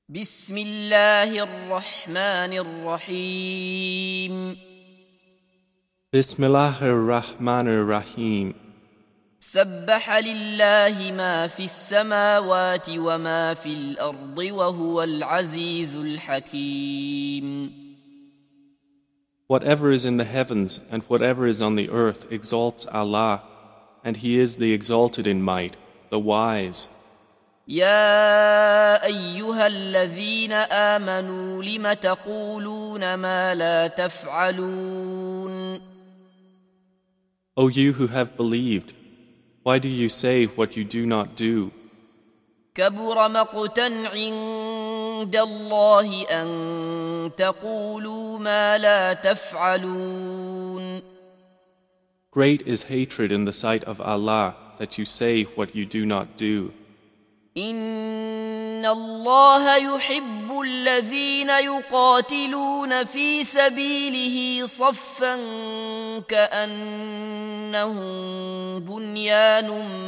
بسم الله الرحمن الرحيم Bismillahir-Rahmanir-Rahim. سبح لله ما في السماوات وما في الأرض وهو العزيز الحكيم. Whatever is in the heavens and whatever is on the earth exalts Allah, and He is the exalted in might, the wise. يا أيها الذين آمنوا لم تقولون ما لا تفعلون. O you who have believed, why do you say what you do not do? كبر مقتا عند الله أن تقولوا ما لا تفعلون. Great is hatred in the sight of Allah that you say what you do not do. إن الله يحب الذين يقاتلون في سبيله صفا كأنهم بنيان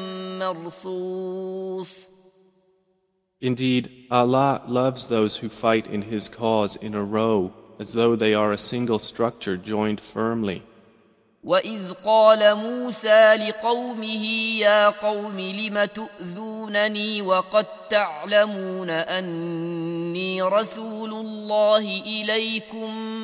مرصوص. Indeed, Allah loves those who fight in His cause in a row, as though they are a single structure joined firmly. وإذ قال موسى لقومه يا قوم لم تؤذونني وقد تعلمون أني رسول الله إليكم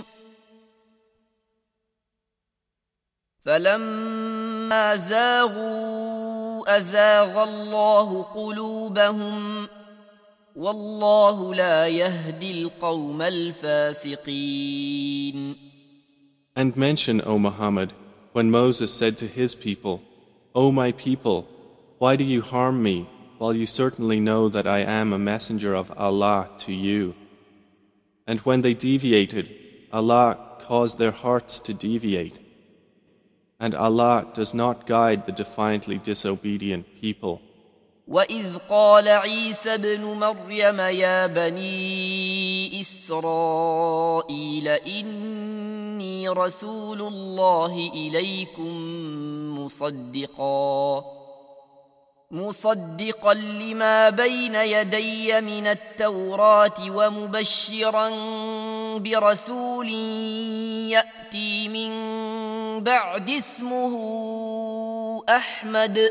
فلما زاغوا أزاغ الله قلوبهم والله لا يهدي القوم الفاسقين. And mention, O Muhammad, when Moses said to his people, O my people, why do you harm me, while you certainly know that I am a messenger of Allah to you? And when they deviated, Allah caused their hearts to deviate. And Allah does not guide the defiantly disobedient people. وإذ قال عيسى ابن مريم يا بني إسرائيل إني رسول الله إليكم مصدقا لما بين يدي من التوراة ومبشرا برسول يأتي من بعد اسمه أحمد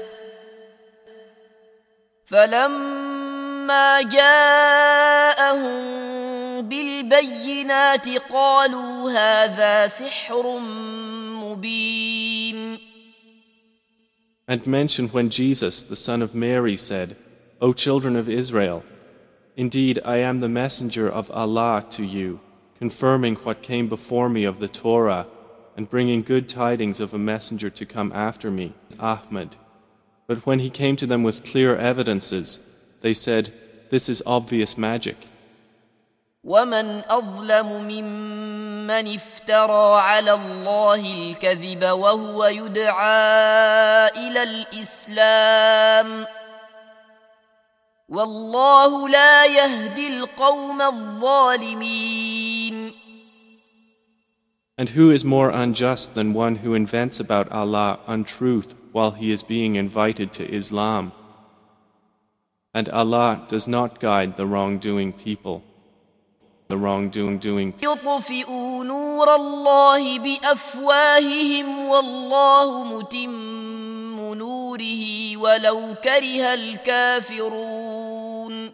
فلما جاءهم بالبينات قالوا هذا سحر مبين. And mention when Jesus, the son of Mary, said, O children of Israel, indeed I am the messenger of Allah to you, confirming what came before me of the Torah, and bringing good tidings of a messenger to come after me, Ahmad. But when he came to them with clear evidences, they said, this is obvious magic. ومن أظلم ممن افترى على الله الكذب وهو يدعى إلى الإسلام والله لا يهدي القوم الظالمين. And who is more unjust than one who invents about Allah untruth while he is being invited to Islam? And Allah does not guide the wrongdoing people. يطفئوا نور الله بأفواههم والله متم نوره ولو كره الكافرون.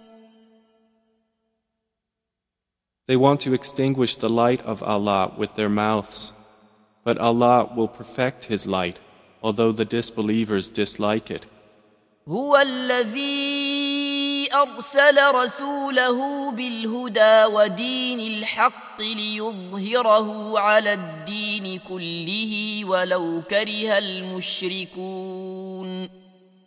They want to extinguish the light of Allah with their mouths, but Allah will perfect His light, although the disbelievers dislike it. هو الذي أرسل رسوله بالهدى ودين الحق ليظهره على الدين كله ولو كره المشركون.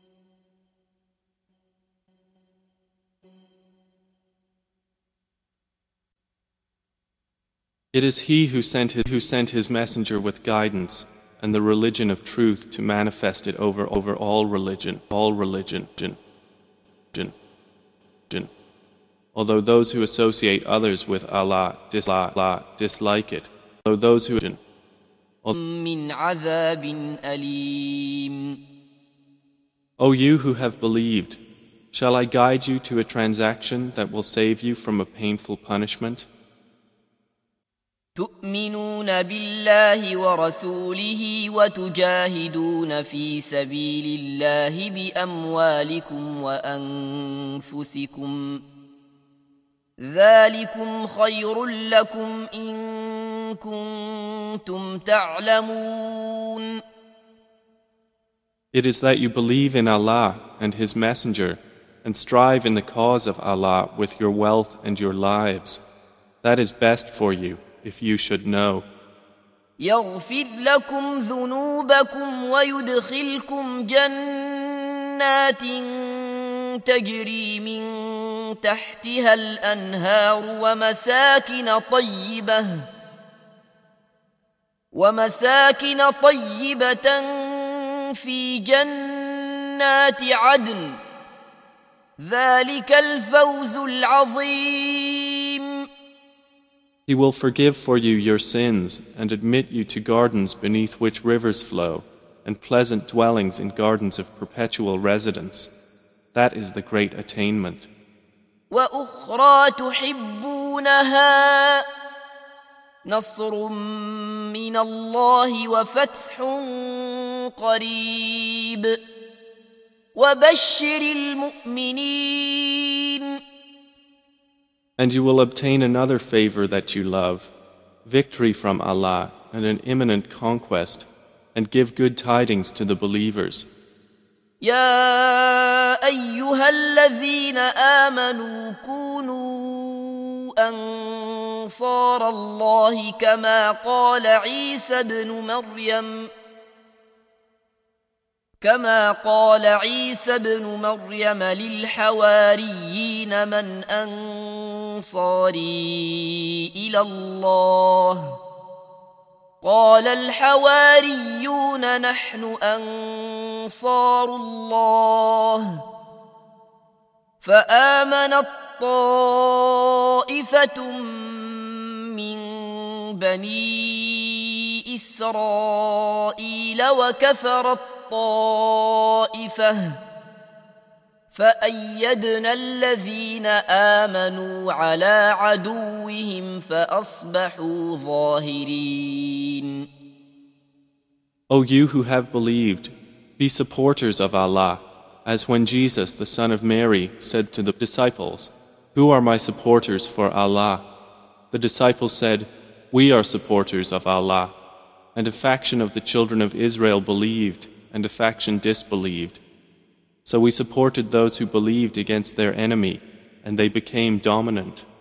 It is He who sent His messenger with guidance and the religion of truth to manifest it over all religion. Although those who associate others with Allah dislike it. Although those who من عذاب أليم. O you who have believed, Shall I guide you to a transaction that will save you from a painful punishment? تؤمنون بالله ورسوله وتجاهدون في سبيل الله بأموالكم وأنفسكم ذلكم خير لكم إن كنتم تعلمون. It is that you believe in Allah and His Messenger and strive in the cause of Allah with your wealth and your lives. That is best for you if you should know. يغفر لكم ذنوبكم ويدخلكم جنات تجري من تحتها الأنهار ومساكن طيبة في جنات عدن ذلك الفوز العظيم. He will forgive for you your sins and admit you to gardens beneath which rivers flow and pleasant dwellings in gardens of perpetual residence. That is the great attainment. وأخرى تحبونها نصر من الله وفتح قريب وبشر المؤمنين. And you will obtain another favor that you love, victory from Allah and an imminent conquest, and give good tidings to the believers. يا أيها الذين آمنوا كونوا أنصار الله كما قال عيسى بن مريم للحواريين من أنصاري إلى الله قال الحواريون نحن أنصار الله فآمنت طائفة من بني إسرائيل وكفرت طائفة فأيدنا الذين آمنوا على عدوهم فأصبحوا ظاهرين. O you who have believed, be supporters of Allah, as when Jesus, the son of Mary, said to the disciples, "Who are my supporters for Allah?" The disciples said, "We are supporters of Allah." And a faction of the children of Israel believed, and a faction disbelieved. So we supported those who believed against their enemy, and they became dominant.